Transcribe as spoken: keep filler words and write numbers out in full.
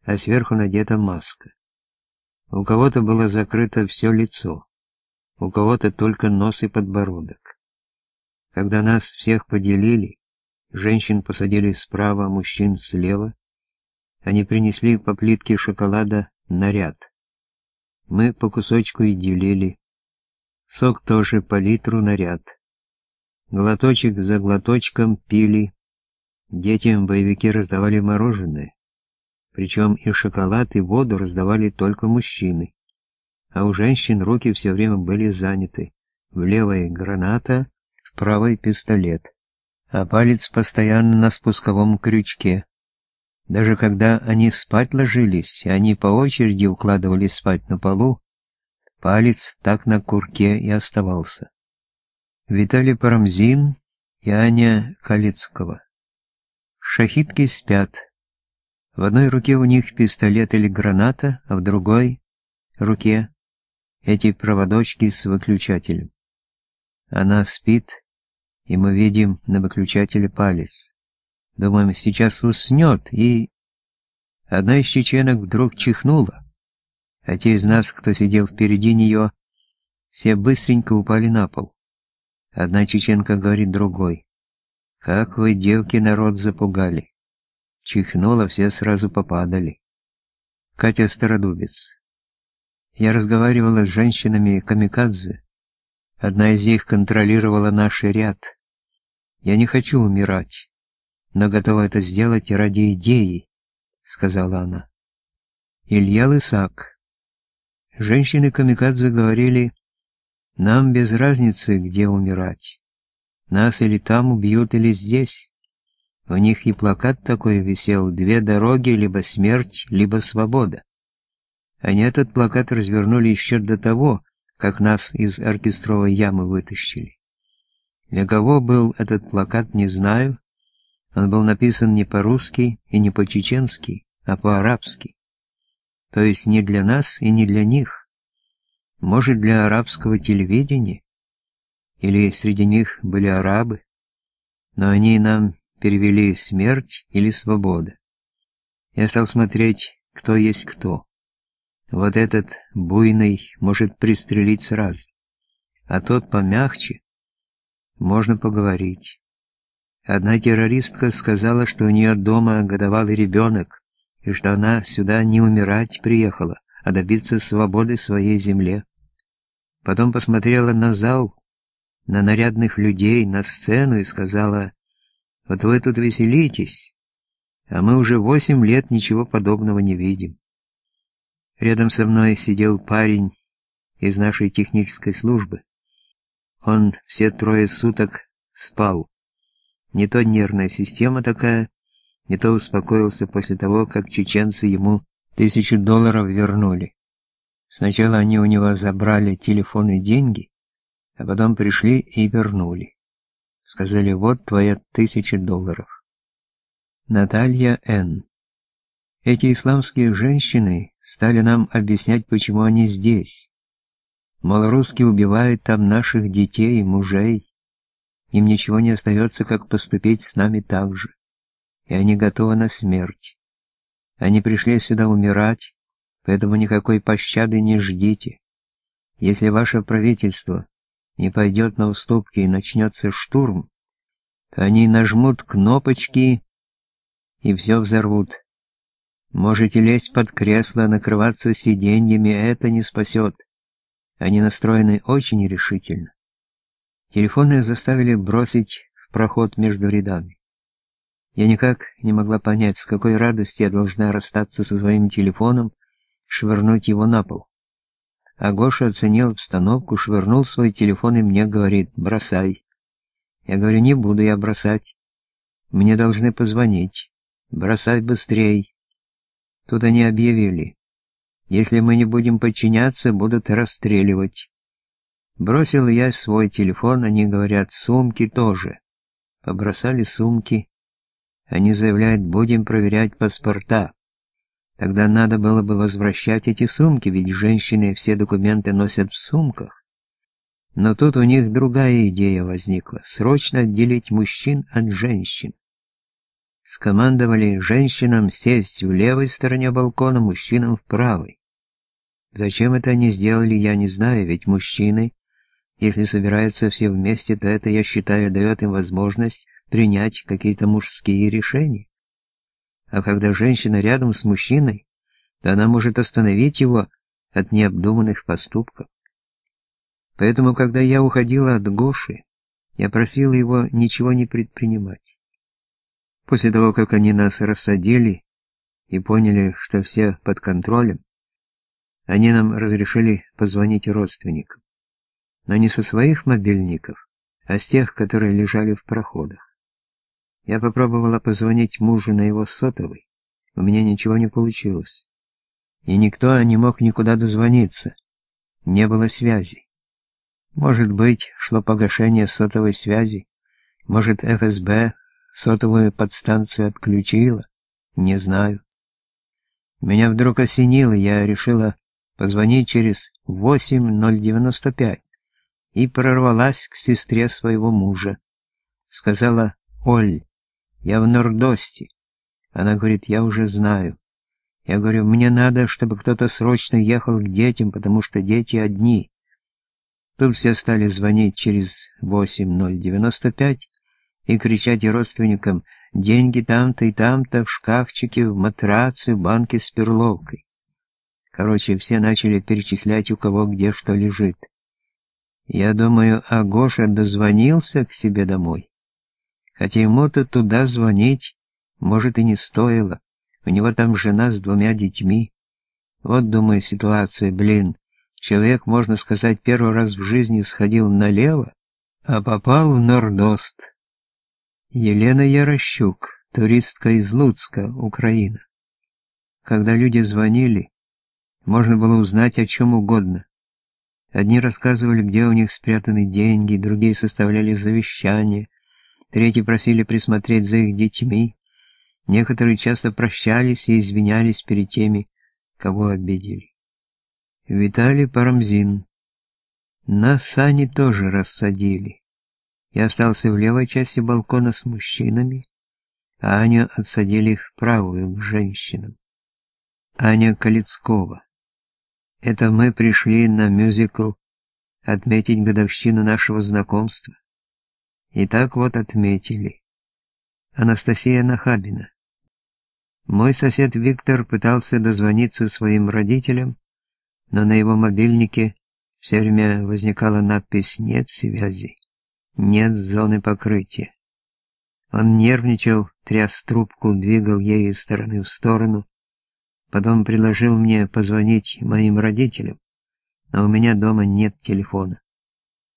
а сверху надета маска. У кого-то было закрыто все лицо, у кого-то только нос и подбородок. Когда нас всех поделили, женщин посадили справа, мужчин слева, они принесли по плитке шоколада на ряд. Мы по кусочку и делили. Сок тоже по литру на ряд. Глоточек за глоточком пили. Детям боевики раздавали мороженое. Причем и шоколад, и воду раздавали только мужчины. А у женщин руки все время были заняты. В левой граната, в правой пистолет. А палец постоянно на спусковом крючке. Даже когда они спать ложились, и они по очереди укладывались спать на полу, палец так на курке и оставался. Виталий Парамзин и Аня Калицкого. Шахидки спят. В одной руке у них пистолет или граната, а в другой руке эти проводочки с выключателем. Она спит, и мы видим на выключателе палец. Думаем, сейчас уснет, и... Одна из чеченок вдруг чихнула, а те из нас, кто сидел впереди нее, все быстренько упали на пол. Одна чеченка говорит другой: «Как вы, девки, народ запугали!» Чихнула, все сразу попадали. Катя Стародубец. Я разговаривала с женщинами-камикадзе. Одна из них контролировала наш ряд. «Я не хочу умирать, но готова это сделать ради идеи», — сказала она. Илья Лысак. Женщины-камикадзе говорили: «Нам без разницы, где умирать. Нас или там убьют, или здесь». У них и плакат такой висел: «Две дороги, либо смерть, либо свобода». Они этот плакат развернули еще до того, как нас из оркестровой ямы вытащили. Для кого был этот плакат, не знаю. Он был написан не по-русски и не по-чеченски, а по-арабски. То есть не для нас и не для них. Может, для арабского телевидения? Или среди них были арабы? Но они нам перевели «смерть» или «свобода». Я стал смотреть, кто есть кто. Вот этот буйный может пристрелить сразу, а тот помягче. Можно поговорить. Одна террористка сказала, что у нее дома годовалый ребенок, и что она сюда не умирать приехала, а добиться свободы своей земле. Потом посмотрела на зал, на нарядных людей, на сцену и сказала: «Вот вы тут веселитесь, а мы уже восемь лет ничего подобного не видим». Рядом со мной сидел парень из нашей технической службы. Он все трое суток спал. Не то нервная система такая, не то успокоился после того, как чеченцы ему тысячу долларов вернули. Сначала они у него забрали телефон и деньги, а потом пришли и вернули. Сказали: «Вот твоя тысяча долларов». Наталья Н. Эти исламские женщины стали нам объяснять, почему они здесь. Мол, русские убивают там наших детей и мужей. Им ничего не остается, как поступить с нами так же. И они готовы на смерть. Они пришли сюда умирать, поэтому никакой пощады не ждите. Если ваше правительство не пойдет на уступки и начнется штурм, то они нажмут кнопочки и все взорвут. Можете лезть под кресло, накрываться сиденьями, это не спасет. Они настроены очень решительно. Телефоны заставили бросить в проход между рядами. Я никак не могла понять, с какой радости я должна расстаться со своим телефоном, швырнуть его на пол. А Гоша оценил обстановку, швырнул свой телефон и мне говорит: «Бросай». Я говорю: «Не буду я бросать. Мне должны позвонить. Бросай быстрей». Тут они объявили: «Если мы не будем подчиняться, будут расстреливать». Бросил я свой телефон, они говорят: «Сумки тоже». Побросали сумки. Они заявляют: «Будем проверять паспорта». Тогда надо было бы возвращать эти сумки, ведь женщины все документы носят в сумках. Но тут у них другая идея возникла: срочно отделить мужчин от женщин. скомандовали женщинам сесть в левой стороне балкона, мужчинам в правой. Зачем это они сделали, я не знаю, ведь мужчины, если собираются все вместе, то это, я считаю, дает им возможность принять какие-то мужские решения. А когда женщина рядом с мужчиной, то она может остановить его от необдуманных поступков. Поэтому, когда я уходила от Гоши, я просила его ничего не предпринимать. После того, как они нас рассадили и поняли, что все под контролем, они нам разрешили позвонить родственникам. Но не со своих мобильников, а с тех, которые лежали в проходах. Я попробовала позвонить мужу на его сотовый, у меня ничего не получилось. И никто не мог никуда дозвониться, не было связи. Может быть, шло погашение сотовой связи, может, эф эс бэ сотовую подстанцию отключила, не знаю. Меня вдруг осенило, я решила позвонить через восемь ноль девяносто пять и прорвалась к сестре своего мужа. Сказала: «Оль, я в Нордосте». Она говорит: «Я уже знаю». Я говорю: «Мне надо, чтобы кто-то срочно ехал к детям, потому что дети одни». Тут все стали звонить через восемь ноль девяносто пять и кричать родственникам: «Деньги там-то и там-то, в шкафчике, в матраце, в банке с перловкой». Короче, все начали перечислять, у кого где что лежит. Я думаю, а Гоша дозвонился к себе домой. Хотя ему-то туда звонить, может, и не стоило. У него там жена с двумя детьми. Вот, думаю, ситуация, блин. Человек, можно сказать, первый раз в жизни сходил налево, а попал в Нордост. Елена Ярощук, туристка из Луцка, Украина. Когда люди звонили, можно было узнать о чем угодно. Одни рассказывали, где у них спрятаны деньги, другие составляли завещание, третьи просили присмотреть за их детьми, некоторые часто прощались и извинялись перед теми, кого обидели. Виталий Парамзин. Нас они тоже рассадили. Я остался в левой части балкона с мужчинами, а Аню отсадили в правую, к женщинам. Аня Калицкова. Это мы пришли на мюзикл отметить годовщину нашего знакомства. И так вот отметили. Анастасия Нахабина. Мой сосед Виктор пытался дозвониться своим родителям, но на его мобильнике все время возникала надпись «Нет связи, нет зоны покрытия». Он нервничал, тряс трубку, двигал ею из стороны в сторону, потом предложил мне позвонить моим родителям, но у меня дома нет телефона.